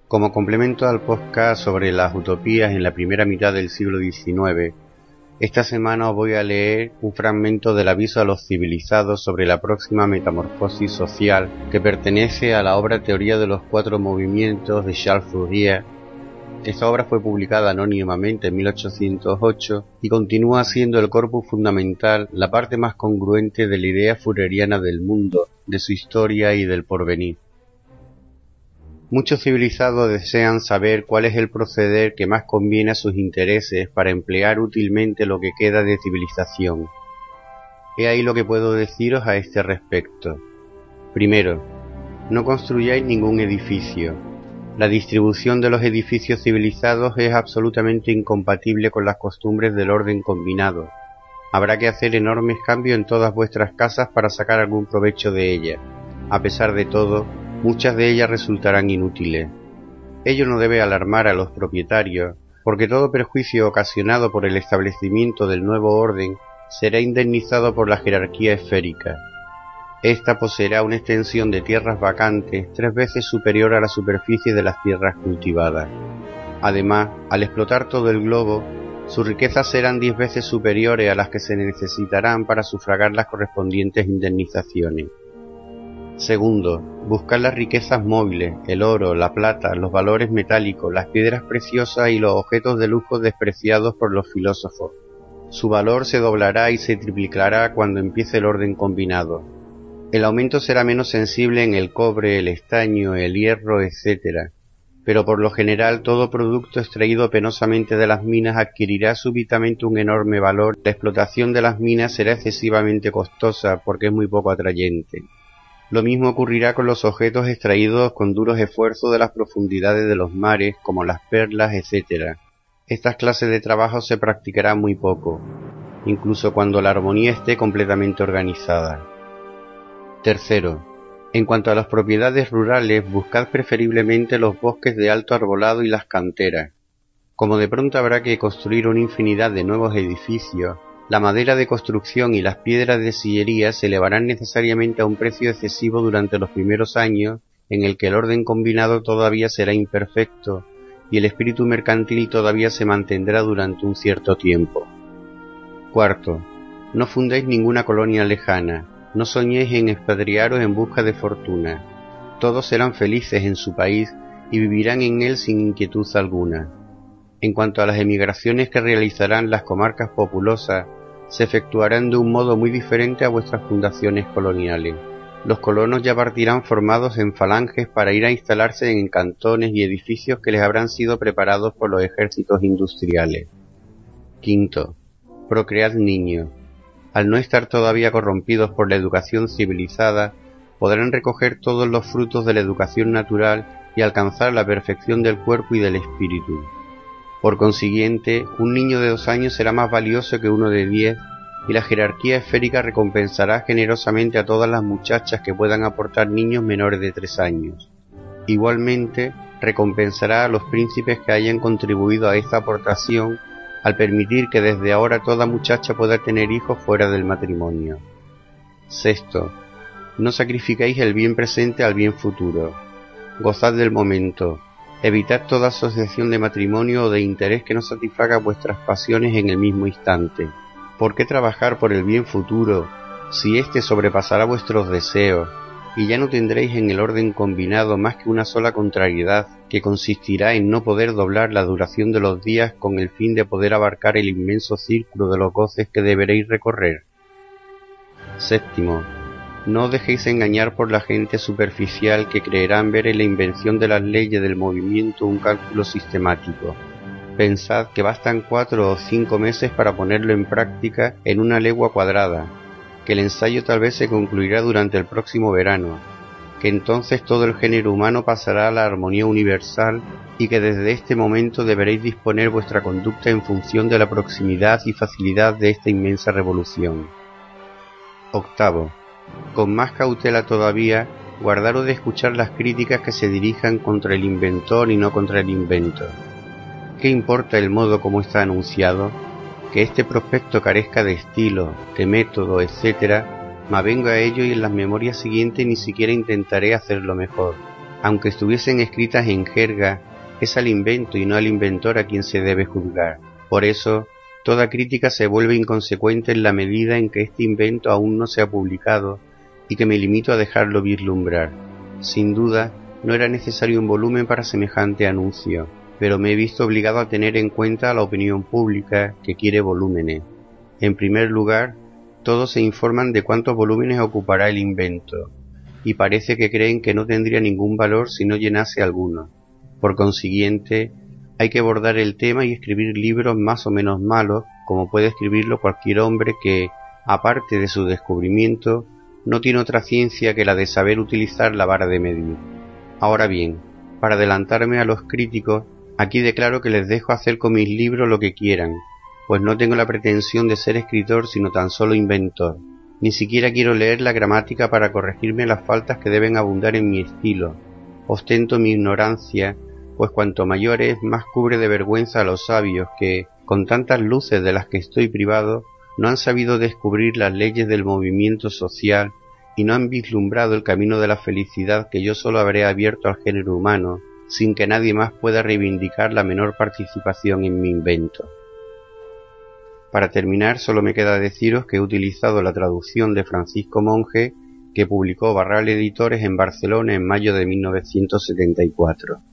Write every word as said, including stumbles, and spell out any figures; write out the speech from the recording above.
Como complemento al podcast sobre las utopías en la primera mitad del siglo diecinueve, esta semana os voy a leer un fragmento del aviso a los civilizados sobre la próxima metamorfosis social que pertenece a la obra Teoría de los Cuatro Movimientos de Charles Fourier. Esta obra fue publicada anónimamente en mil ochocientos ocho y continúa siendo el corpus fundamental, la parte más congruente de la idea fourieriana del mundo, de su historia y del porvenir. Muchos civilizados desean saber cuál es el proceder que más conviene a sus intereses para emplear útilmente lo que queda de civilización. He ahí lo que puedo deciros a este respecto. Primero, no construyáis ningún edificio. La distribución de los edificios civilizados es absolutamente incompatible con las costumbres del orden combinado. Habrá que hacer enormes cambios en todas vuestras casas para sacar algún provecho de ellas. A pesar de todo, muchas de ellas resultarán inútiles. Ello no debe alarmar a los propietarios, porque todo perjuicio ocasionado por el establecimiento del nuevo orden será indemnizado por la jerarquía esférica. Esta poseerá una extensión de tierras vacantes tres veces superior a la superficie de las tierras cultivadas. Además, al explotar todo el globo, sus riquezas serán diez veces superiores a las que se necesitarán para sufragar las correspondientes indemnizaciones. Segundo, buscar las riquezas móviles, el oro, la plata, los valores metálicos, las piedras preciosas y los objetos de lujo despreciados por los filósofos. Su valor se doblará y se triplicará cuando empiece el orden combinado. El aumento será menos sensible en el cobre, el estaño, el hierro, etcétera. Pero por lo general todo producto extraído penosamente de las minas adquirirá súbitamente un enorme valor. La explotación de las minas será excesivamente costosa porque es muy poco atrayente. Lo mismo ocurrirá con los objetos extraídos con duros esfuerzos de las profundidades de los mares, como las perlas, etcétera. Estas clases de trabajo se practicarán muy poco, incluso cuando la armonía esté completamente organizada. Tercero, en cuanto a las propiedades rurales, buscad preferiblemente los bosques de alto arbolado y las canteras. Como de pronto habrá que construir una infinidad de nuevos edificios, la madera de construcción y las piedras de sillería se elevarán necesariamente a un precio excesivo durante los primeros años en el que el orden combinado todavía será imperfecto y el espíritu mercantil todavía se mantendrá durante un cierto tiempo. Cuarto, no fundéis ninguna colonia lejana, no soñéis en expatriaros en busca de fortuna. Todos serán felices en su país y vivirán en él sin inquietud alguna. En cuanto a las emigraciones que realizarán las comarcas populosas, se efectuarán de un modo muy diferente a vuestras fundaciones coloniales. Los colonos ya partirán formados en falanges para ir a instalarse en cantones y edificios que les habrán sido preparados por los ejércitos industriales. Quinto, procread niños. Al no estar todavía corrompidos por la educación civilizada, podrán recoger todos los frutos de la educación natural y alcanzar la perfección del cuerpo y del espíritu. Por consiguiente, un niño de dos años será más valioso que uno de diez, y la jerarquía esférica recompensará generosamente a todas las muchachas que puedan aportar niños menores de tres años. Igualmente, recompensará a los príncipes que hayan contribuido a esta aportación, al permitir que desde ahora toda muchacha pueda tener hijos fuera del matrimonio. Sexto, no sacrifiquéis el bien presente al bien futuro. Gozad del momento. Evitad toda asociación de matrimonio o de interés que no satisfaga vuestras pasiones en el mismo instante. ¿Por qué trabajar por el bien futuro, si éste sobrepasará vuestros deseos, y ya no tendréis en el orden combinado más que una sola contrariedad, que consistirá en no poder doblar la duración de los días con el fin de poder abarcar el inmenso círculo de los goces que deberéis recorrer? Séptimo, no os dejéis engañar por la gente superficial que creerán ver en la invención de las leyes del movimiento un cálculo sistemático. Pensad que bastan cuatro o cinco meses para ponerlo en práctica en una legua cuadrada, que el ensayo tal vez se concluirá durante el próximo verano, que entonces todo el género humano pasará a la armonía universal y que desde este momento deberéis disponer vuestra conducta en función de la proximidad y facilidad de esta inmensa revolución. Octavo, con más cautela todavía, guardaros de escuchar las críticas que se dirijan contra el inventor y no contra el invento. ¿Qué importa el modo como está anunciado? Que este prospecto carezca de estilo, de método, etcétera, me avengo a ello y en las memorias siguientes ni siquiera intentaré hacerlo mejor. Aunque estuviesen escritas en jerga, es al invento y no al inventor a quien se debe juzgar. Por eso, toda crítica se vuelve inconsecuente en la medida en que este invento aún no se ha publicado y que me limito a dejarlo vislumbrar. Sin duda, no era necesario un volumen para semejante anuncio, pero me he visto obligado a tener en cuenta a la opinión pública que quiere volúmenes. En primer lugar, todos se informan de cuántos volúmenes ocupará el invento, y parece que creen que no tendría ningún valor si no llenase alguno. Por consiguiente, hay que abordar el tema y escribir libros más o menos malos, como puede escribirlo cualquier hombre que, aparte de su descubrimiento, no tiene otra ciencia que la de saber utilizar la vara de medir. Ahora bien, para adelantarme a los críticos, aquí declaro que les dejo hacer con mis libros lo que quieran, pues no tengo la pretensión de ser escritor sino tan solo inventor. Ni siquiera quiero leer la gramática para corregirme las faltas que deben abundar en mi estilo. Ostento mi ignorancia, pues cuanto mayor es, más cubre de vergüenza a los sabios que, con tantas luces de las que estoy privado, no han sabido descubrir las leyes del movimiento social y no han vislumbrado el camino de la felicidad que yo solo habré abierto al género humano, sin que nadie más pueda reivindicar la menor participación en mi invento. Para terminar, solo me queda deciros que he utilizado la traducción de Francisco Monge, que publicó Barral Editores en Barcelona en mayo de mil novecientos setenta y cuatro.